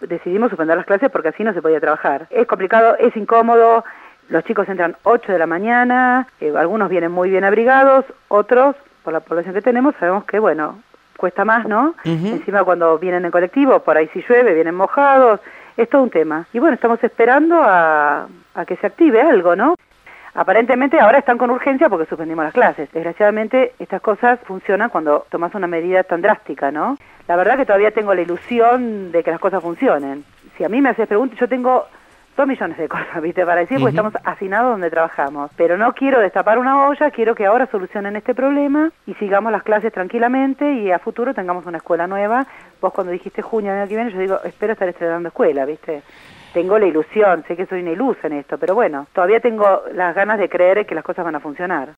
decidimos suspender las clases porque así no se podía trabajar. Es complicado, es incómodo, los chicos entran 8 de la mañana, algunos vienen muy bien abrigados, otros, por la población que tenemos, sabemos que, bueno, cuesta más, ¿no? Encima cuando vienen en colectivo, por ahí si llueve, vienen mojados, es todo un tema. Y bueno, estamos esperando a que se active algo, ¿no? Aparentemente ahora están con urgencia porque suspendimos las clases. Desgraciadamente estas cosas funcionan cuando tomas una medida tan drástica, ¿no? La verdad que todavía tengo la ilusión de que las cosas funcionen. Si a mí me haces preguntas, yo tengo 2 millones de cosas, ¿viste? Para decir, porque estamos hacinados donde trabajamos. Pero no quiero destapar una olla, quiero que ahora solucionen este problema y sigamos las clases tranquilamente y a futuro tengamos una escuela nueva. Vos cuando dijiste junio del año que viene, yo digo, espero estar estrenando escuela, ¿viste? Tengo la ilusión, sé que soy una ilusa en esto, pero bueno, todavía tengo las ganas de creer que las cosas van a funcionar.